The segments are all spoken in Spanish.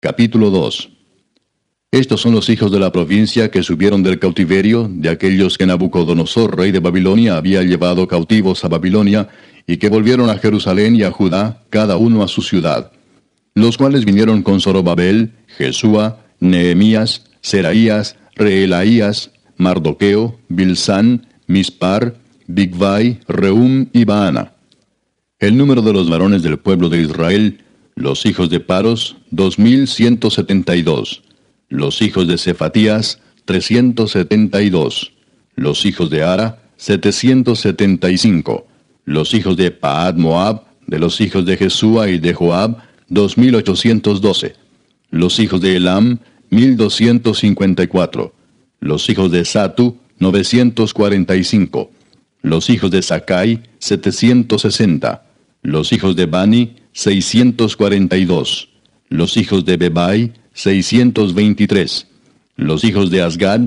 Capítulo 2. Estos son los hijos de la provincia que subieron del cautiverio, de aquellos que Nabucodonosor, rey de Babilonia, había llevado cautivos a Babilonia, y que volvieron a Jerusalén y a Judá, cada uno a su ciudad. Los cuales vinieron con Zorobabel, Jesúa, Nehemías, Seraías, Reelaías, Mardoqueo, Bilsán, Mispar, Bigvai, Rehum y Baana. El número de los varones del pueblo de Israel, los hijos de Paros, 2172. Los hijos de Cefatías, 372. Los hijos de Ara, 775. Los hijos de Paad Moab, de los hijos de Jesúa y de Joab, 2812. Los hijos de Elam, 1254. Los hijos de Satu, 945. Los hijos de Sakai, 760. Los hijos de Bani, 642. Los hijos de Bebai, 623. Los hijos de Asgad,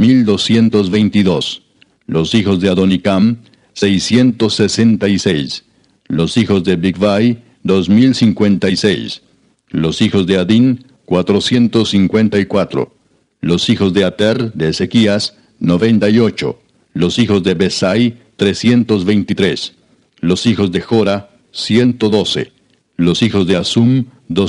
1222. Los hijos de Adonicam, 666. Los hijos de Bigvai, 2056. Los hijos de Adin, 454. Los hijos de Ater, de Ezequías, 98. Los hijos de Besai, 323. Los hijos de Jora, 112. Los hijos de Asum,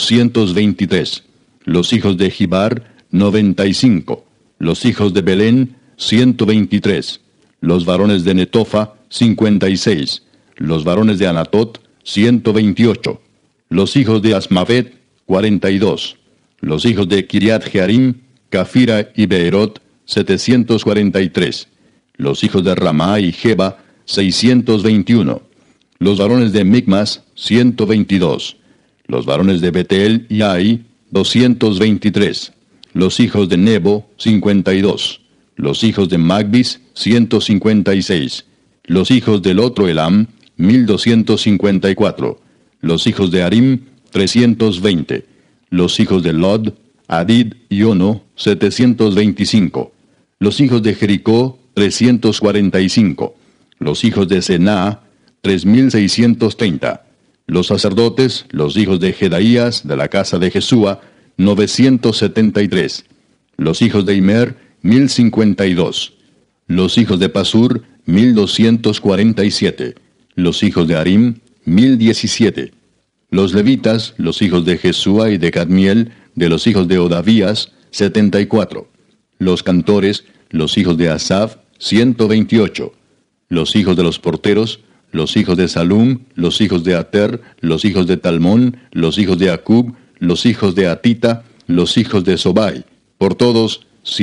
223. Los hijos de Gibar, 95. Los hijos de Belén, 123. Los varones de Netofa, 56. Los varones de Anatot, 128. Los hijos de Asmavet, 42. Los hijos de Kiriat Jearim, Cafira y Beerot, 743. Los hijos de Ramá y Jeba, 621. Los varones de Micmas, 122. Los varones de Betel y Ai, 223. Los hijos de Nebo, 52. Los hijos de Magbis, 156. Los hijos del otro Elam, 1254. Los hijos de Arim, 320. Los hijos de Lod, Adid y Ono, 725. Los hijos de Jericó, 345. Los hijos de Sená, 3630. Los sacerdotes, los hijos de Jedaías, de la casa de Jesúa, 973. Los hijos de Imer, 1052. Los hijos de Pasur, 1247. Los hijos de Arim, 1017. Los levitas, los hijos de Jesúa y de Cadmiel, de los hijos de Odavías, 74. Los cantores, los hijos de Asaf, 128. Los hijos de los porteros, los hijos de Salum, los hijos de Ater, los hijos de Talmón, los hijos de Acub, los hijos de Atita, los hijos de Sobai, por todos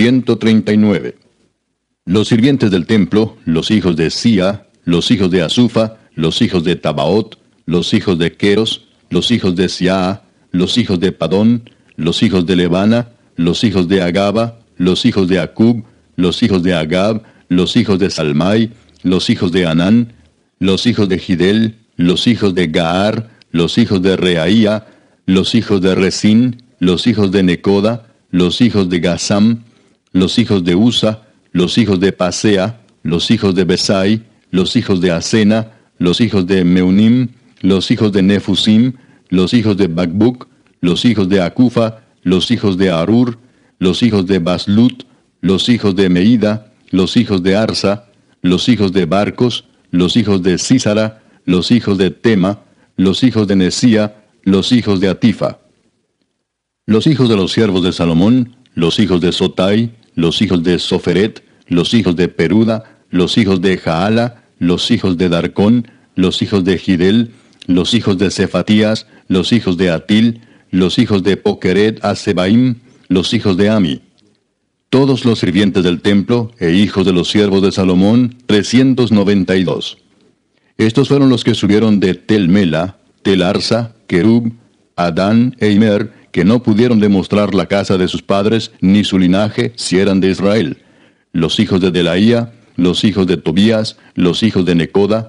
139. Los sirvientes del templo, los hijos de Sia, los hijos de Asufa, los hijos de Tabaot, los hijos de Queros, los hijos de Siaa, los hijos de Padón, los hijos de Levana, los hijos de Agaba, los hijos de Acub, los hijos de Agab, los hijos de Salmai, los hijos de Anán, los hijos de Gidel, los hijos de Gaar, los hijos de Reaía, los hijos de Resín, los hijos de Necoda, los hijos de Gasam, los hijos de Usa, los hijos de Pasea, los hijos de Besai, los hijos de Asena, los hijos de Meunim, los hijos de Nefusim, los hijos de Bakbuk, los hijos de Acufa, los hijos de Arur, los hijos de Baslut, los hijos de Meida, los hijos de Arsa, los hijos de Barcos, los hijos de Sísara, los hijos de Tema, los hijos de Nesía, los hijos de Atifa. Los hijos de los siervos de Salomón, los hijos de Sotai, los hijos de Soferet, los hijos de Peruda, los hijos de Jaala, los hijos de Darcón, los hijos de Gidel, los hijos de Cefatías, los hijos de Atil, los hijos de Pokeret Asebaim, los hijos de Ami. Todos los sirvientes del templo e hijos de los siervos de Salomón, 392. Estos fueron los que subieron de Tel Mela, Tel Arsa, Kerub, Adán e Imer, que no pudieron demostrar la casa de sus padres ni su linaje si eran de Israel. Los hijos de Delaía, los hijos de Tobías, los hijos de Necoda,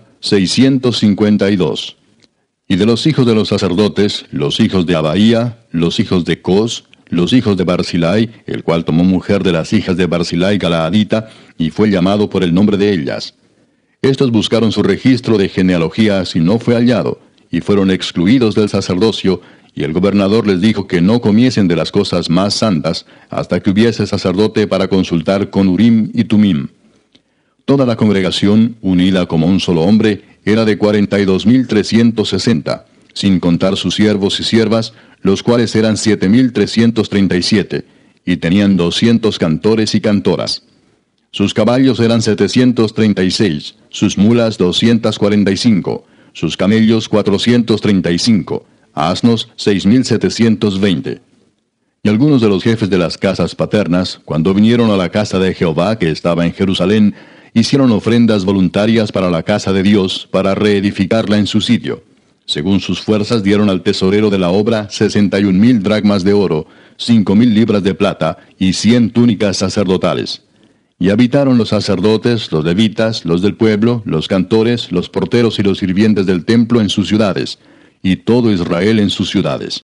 652. Y de los hijos de los sacerdotes, los hijos de Abaía, los hijos de Cos, los hijos de Barzilai, el cual tomó mujer de las hijas de Barzilai Galaadita, y fue llamado por el nombre de ellas. Estos buscaron su registro de genealogías y no fue hallado, y fueron excluidos del sacerdocio, Y el gobernador les dijo que no comiesen de las cosas más santas hasta que hubiese sacerdote para consultar con Urim y Tumim. Toda la congregación, unida como un solo hombre, era de 42.360, sin contar sus siervos y siervas, los cuales eran 7.337, y tenían 200 cantores y cantoras. Sus caballos eran 736, sus mulas 245, sus camellos 435, asnos 6.720. Y algunos de los jefes de las casas paternas, cuando vinieron a la casa de Jehová que estaba en Jerusalén, hicieron ofrendas voluntarias para la casa de Dios, para reedificarla en su sitio. Según sus fuerzas dieron al tesorero de la obra 61.000 dracmas de oro, 5.000 libras de plata y 100 túnicas sacerdotales. Y habitaron los sacerdotes, los levitas, los del pueblo, los cantores, los porteros y los sirvientes del templo en sus ciudades, y todo Israel en sus ciudades.